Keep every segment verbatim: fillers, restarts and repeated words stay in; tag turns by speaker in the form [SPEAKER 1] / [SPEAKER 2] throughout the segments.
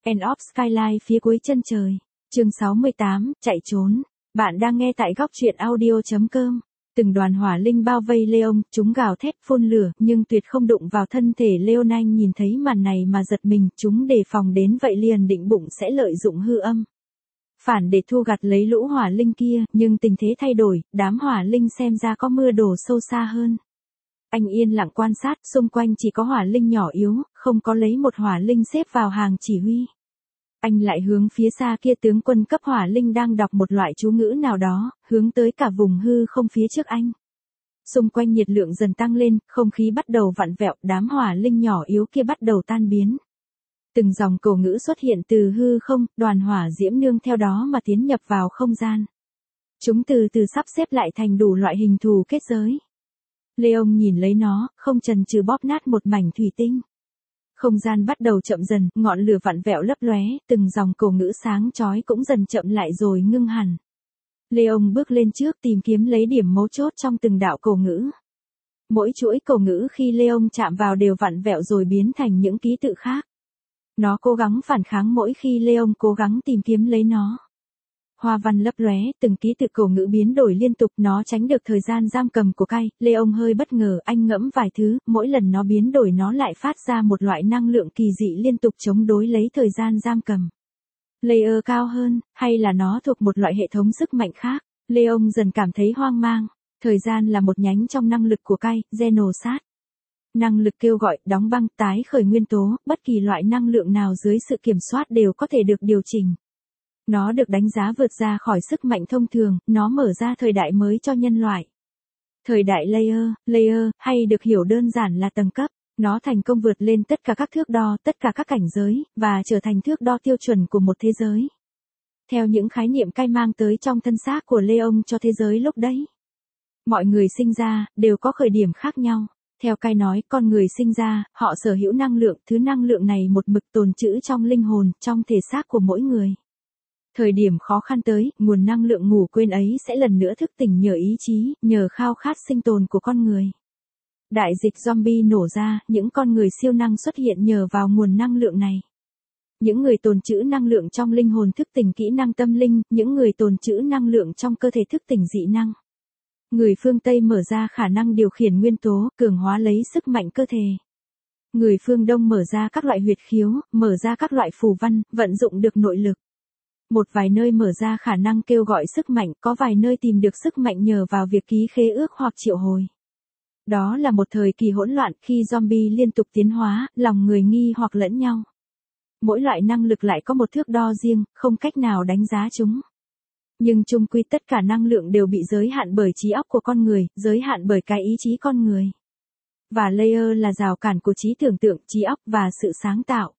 [SPEAKER 1] End of Skyline phía cuối chân trời. Chương sáu mươi tám, chạy trốn. Bạn đang nghe tại góc truyện audio chấm com. Từng đoàn hỏa linh bao vây Leon, chúng gào thét phun lửa, nhưng tuyệt không đụng vào thân thể Leon. Anh nhìn thấy màn này mà giật mình, chúng đề phòng đến vậy liền định bụng sẽ lợi dụng hư âm phản để thu gặt lấy lũ hỏa linh kia, nhưng tình thế thay đổi, đám hỏa linh xem ra có mưa đổ sâu xa hơn. Anh yên lặng quan sát, xung quanh chỉ có hỏa linh nhỏ yếu, không có lấy một hỏa linh xếp vào hàng chỉ huy. Anh lại hướng phía xa kia, tướng quân cấp hỏa linh đang đọc một loại chú ngữ nào đó, hướng tới cả vùng hư không phía trước anh. Xung quanh nhiệt lượng dần tăng lên, không khí bắt đầu vặn vẹo, đám hỏa linh nhỏ yếu kia bắt đầu tan biến. Từng dòng cổ ngữ xuất hiện từ hư không, đoàn hỏa diễm nương theo đó mà tiến nhập vào không gian. Chúng từ từ sắp xếp lại thành đủ loại hình thù kết giới. Leon nhìn lấy nó, không chần chừ bóp nát một mảnh thủy tinh. Không gian bắt đầu chậm dần, ngọn lửa vặn vẹo lấp lóe, từng dòng cổ ngữ sáng chói cũng dần chậm lại rồi ngưng hẳn. Leon bước lên trước tìm kiếm lấy điểm mấu chốt trong từng đạo cổ ngữ. Mỗi chuỗi cổ ngữ khi Leon chạm vào đều vặn vẹo rồi biến thành những ký tự khác. Nó cố gắng phản kháng mỗi khi Leon cố gắng tìm kiếm lấy nó. Hoa văn lấp lóe, từng ký tự cổ ngữ biến đổi liên tục, nó tránh được thời gian giam cầm của Kai. Leon hơi bất ngờ, anh ngẫm vài thứ, mỗi lần nó biến đổi nó lại phát ra một loại năng lượng kỳ dị liên tục chống đối lấy thời gian giam cầm. Layer cao hơn, hay là nó thuộc một loại hệ thống sức mạnh khác? Leon dần cảm thấy hoang mang. Thời gian là một nhánh trong năng lực của Kai, Genosat. Năng lực kêu gọi, đóng băng, tái khởi nguyên tố, bất kỳ loại năng lượng nào dưới sự kiểm soát đều có thể được điều chỉnh. Nó được đánh giá vượt ra khỏi sức mạnh thông thường, nó mở ra thời đại mới cho nhân loại. Thời đại layer, layer, hay được hiểu đơn giản là tầng cấp, nó thành công vượt lên tất cả các thước đo, tất cả các cảnh giới, và trở thành thước đo tiêu chuẩn của một thế giới. Theo những khái niệm Kai mang tới trong thân xác của Leon cho thế giới lúc đấy. Mọi người sinh ra, đều có khởi điểm khác nhau. Theo Kai nói, con người sinh ra, họ sở hữu năng lượng, thứ năng lượng này một mực tồn trữ trong linh hồn, trong thể xác của mỗi người. Thời điểm khó khăn tới, nguồn năng lượng ngủ quên ấy sẽ lần nữa thức tỉnh nhờ ý chí, nhờ khao khát sinh tồn của con người. Đại dịch zombie nổ ra, những con người siêu năng xuất hiện nhờ vào nguồn năng lượng này. Những người tồn trữ năng lượng trong linh hồn thức tỉnh kỹ năng tâm linh, những người tồn trữ năng lượng trong cơ thể thức tỉnh dị năng. Người phương Tây mở ra khả năng điều khiển nguyên tố, cường hóa lấy sức mạnh cơ thể. Người phương Đông mở ra các loại huyệt khiếu, mở ra các loại phù văn, vận dụng được nội lực. Một vài nơi mở ra khả năng kêu gọi sức mạnh, có vài nơi tìm được sức mạnh nhờ vào việc ký khế ước hoặc triệu hồi. Đó là một thời kỳ hỗn loạn khi zombie liên tục tiến hóa, lòng người nghi hoặc lẫn nhau. Mỗi loại năng lực lại có một thước đo riêng, không cách nào đánh giá chúng. Nhưng chung quy tất cả năng lượng đều bị giới hạn bởi trí óc của con người, giới hạn bởi cái ý chí con người. Và layer là rào cản của trí tưởng tượng, trí óc và sự sáng tạo.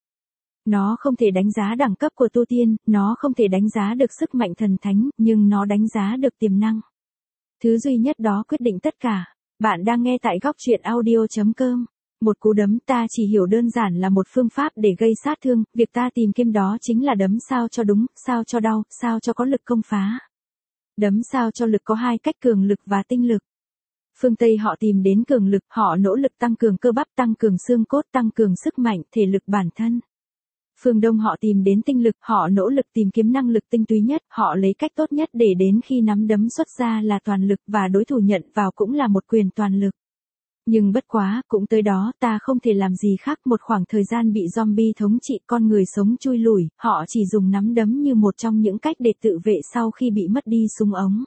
[SPEAKER 1] Nó không thể đánh giá đẳng cấp của tu tiên, nó không thể đánh giá được sức mạnh thần thánh, nhưng nó đánh giá được tiềm năng. Thứ duy nhất đó quyết định tất cả. Bạn đang nghe tại góc truyện audio chấm com. Một cú đấm ta chỉ hiểu đơn giản là một phương pháp để gây sát thương, việc ta tìm kiếm đó chính là đấm sao cho đúng, sao cho đau, sao cho có lực công phá. Đấm sao cho lực có hai cách, cường lực và tinh lực. Phương Tây họ tìm đến cường lực, họ nỗ lực tăng cường cơ bắp, tăng cường xương cốt, tăng cường sức mạnh, thể lực bản thân. Phương Đông họ tìm đến tinh lực, họ nỗ lực tìm kiếm năng lực tinh túy nhất, họ lấy cách tốt nhất để đến khi nắm đấm xuất ra là toàn lực và đối thủ nhận vào cũng là một quyền toàn lực. Nhưng bất quá, cũng tới đó, ta không thể làm gì khác, một khoảng thời gian bị zombie thống trị, con người sống chui lủi, họ chỉ dùng nắm đấm như một trong những cách để tự vệ sau khi bị mất đi súng ống.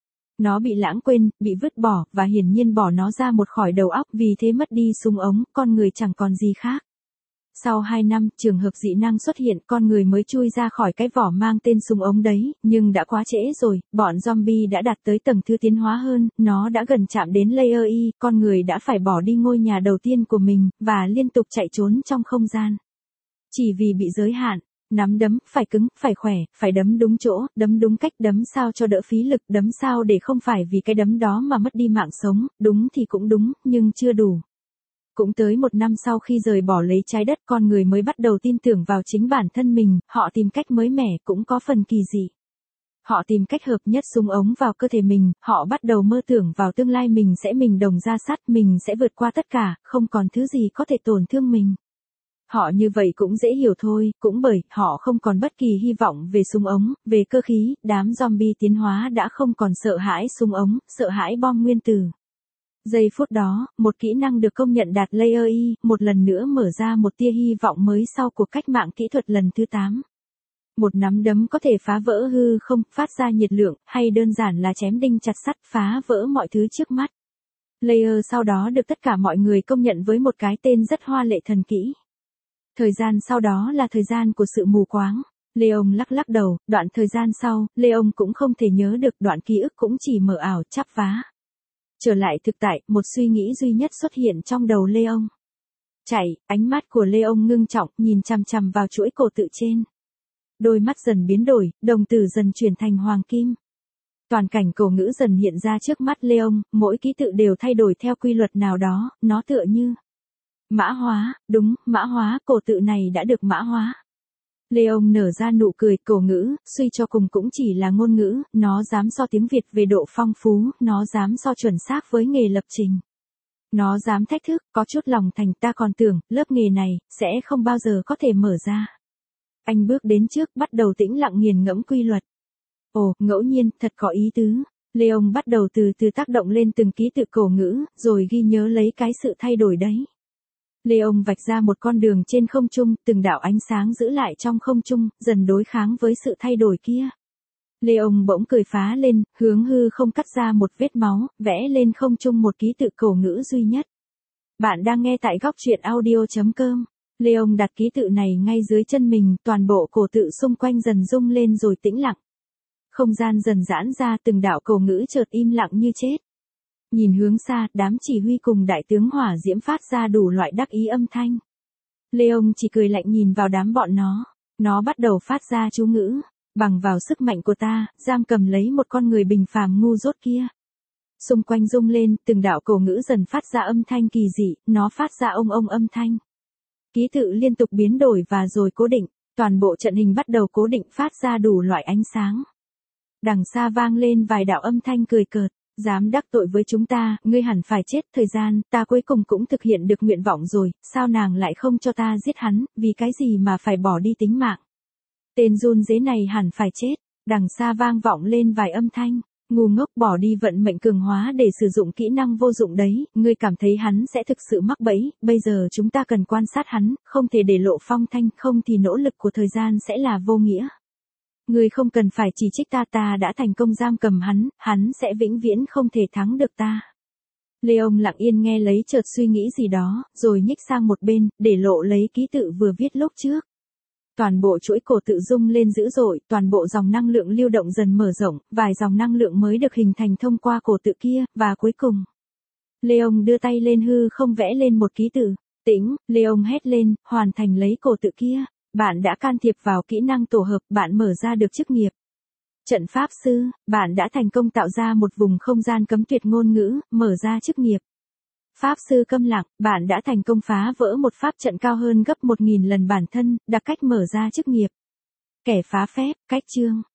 [SPEAKER 1] Nó bị lãng quên, bị vứt bỏ, và hiển nhiên bỏ nó ra một khỏi đầu óc, vì thế mất đi súng ống, con người chẳng còn gì khác. Sau hai năm, trường hợp dị năng xuất hiện, con người mới chui ra khỏi cái vỏ mang tên súng ống đấy, nhưng đã quá trễ rồi, bọn zombie đã đạt tới tầng thứ tiến hóa hơn, nó đã gần chạm đến layer Y, con người đã phải bỏ đi ngôi nhà đầu tiên của mình, và liên tục chạy trốn trong không gian. Chỉ vì bị giới hạn, nắm đấm, phải cứng, phải khỏe, phải đấm đúng chỗ, đấm đúng cách, đấm sao cho đỡ phí lực, đấm sao để không phải vì cái đấm đó mà mất đi mạng sống, đúng thì cũng đúng, nhưng chưa đủ. Cũng tới một năm sau khi rời bỏ lấy trái đất, con người mới bắt đầu tin tưởng vào chính bản thân mình, họ tìm cách mới mẻ, cũng có phần kỳ dị. Họ tìm cách hợp nhất súng ống vào cơ thể mình, họ bắt đầu mơ tưởng vào tương lai mình sẽ mình đồng ra sắt, mình sẽ vượt qua tất cả, không còn thứ gì có thể tổn thương mình. Họ như vậy cũng dễ hiểu thôi, cũng bởi họ không còn bất kỳ hy vọng về súng ống, về cơ khí, đám zombie tiến hóa đã không còn sợ hãi súng ống, sợ hãi bom nguyên tử. Giây phút đó, một kỹ năng được công nhận đạt Layer Y, một lần nữa mở ra một tia hy vọng mới sau cuộc cách mạng kỹ thuật lần thứ tám. Một nắm đấm có thể phá vỡ hư không, phát ra nhiệt lượng, hay đơn giản là chém đinh chặt sắt, phá vỡ mọi thứ trước mắt. Layer sau đó được tất cả mọi người công nhận với một cái tên rất hoa lệ thần kỹ. Thời gian sau đó là thời gian của sự mù quáng. Leon lắc lắc đầu, đoạn thời gian sau, Leon cũng không thể nhớ được, đoạn ký ức cũng chỉ mờ ảo, chắp vá. Trở lại thực tại, một suy nghĩ duy nhất xuất hiện trong đầu Leon. Chạy, ánh mắt của Leon ngưng trọng, nhìn chằm chằm vào chuỗi cổ tự trên. Đôi mắt dần biến đổi, đồng tử dần chuyển thành hoàng kim. Toàn cảnh cổ ngữ dần hiện ra trước mắt Leon, mỗi ký tự đều thay đổi theo quy luật nào đó, nó tựa như mã hóa, đúng, mã hóa, cổ tự này đã được mã hóa. Leon nở ra nụ cười, cổ ngữ, suy cho cùng cũng chỉ là ngôn ngữ, nó dám so tiếng Việt về độ phong phú, nó dám so chuẩn xác với nghề lập trình. Nó dám thách thức, có chút lòng thành, ta còn tưởng, lớp nghề này, sẽ không bao giờ có thể mở ra. Anh bước đến trước, bắt đầu tĩnh lặng nghiền ngẫm quy luật. Ồ, ngẫu nhiên, thật có ý tứ. Leon bắt đầu từ từ tác động lên từng ký tự cổ ngữ, rồi ghi nhớ lấy cái sự thay đổi đấy. Leon vạch ra một con đường trên không trung, từng đạo ánh sáng giữ lại trong không trung, dần đối kháng với sự thay đổi kia. Leon bỗng cười phá lên, hướng hư không cắt ra một vết máu, vẽ lên không trung một ký tự cổ ngữ duy nhất. Bạn đang nghe tại góc truyện audio chấm com. Leon đặt ký tự này ngay dưới chân mình, toàn bộ cổ tự xung quanh dần rung lên rồi tĩnh lặng. Không gian dần giãn ra, từng đạo cổ ngữ chợt im lặng như chết. Nhìn hướng xa, đám chỉ huy cùng đại tướng hỏa diễm phát ra đủ loại đắc ý âm thanh. Leon chỉ cười lạnh nhìn vào đám bọn nó. Nó bắt đầu phát ra chú ngữ. Bằng vào sức mạnh của ta, giam cầm lấy một con người bình phàm ngu dốt kia. Xung quanh rung lên, từng đạo cổ ngữ dần phát ra âm thanh kỳ dị, nó phát ra ông ông âm thanh. Ký tự liên tục biến đổi và rồi cố định, toàn bộ trận hình bắt đầu cố định, phát ra đủ loại ánh sáng. Đằng xa vang lên vài đạo âm thanh cười cợt, dám đắc tội với chúng ta, ngươi hẳn phải chết. Thời gian, ta cuối cùng cũng thực hiện được nguyện vọng rồi, sao nàng lại không cho ta giết hắn, vì cái gì mà phải bỏ đi tính mạng. Tên run rế này hẳn phải chết. Đằng xa vang vọng lên vài âm thanh. Ngu ngốc, bỏ đi vận mệnh cường hóa để sử dụng kỹ năng vô dụng đấy, ngươi cảm thấy hắn sẽ thực sự mắc bẫy, bây giờ chúng ta cần quan sát hắn, không thể để lộ phong thanh, không thì nỗ lực của thời gian sẽ là vô nghĩa. Ngươi không cần phải chỉ trích ta, ta đã thành công giam cầm hắn, hắn sẽ vĩnh viễn không thể thắng được ta. Leon lặng yên nghe lấy, chợt suy nghĩ gì đó, rồi nhích sang một bên, để lộ lấy ký tự vừa viết lúc trước. Toàn bộ chuỗi cổ tự rung lên dữ dội, toàn bộ dòng năng lượng lưu động dần mở rộng, vài dòng năng lượng mới được hình thành thông qua cổ tự kia, và cuối cùng. Leon đưa tay lên hư không vẽ lên một ký tự. Tĩnh, Leon hét lên, hoàn thành lấy cổ tự kia. Bạn đã can thiệp vào kỹ năng tổ hợp, bạn mở ra được chức nghiệp. Trận pháp sư, bạn đã thành công tạo ra một vùng không gian cấm tuyệt ngôn ngữ, mở ra chức nghiệp. Pháp sư câm lặng, bạn đã thành công phá vỡ một pháp trận cao hơn gấp một nghìn lần bản thân, đặc cách mở ra chức nghiệp. Kẻ phá phép, cách chương,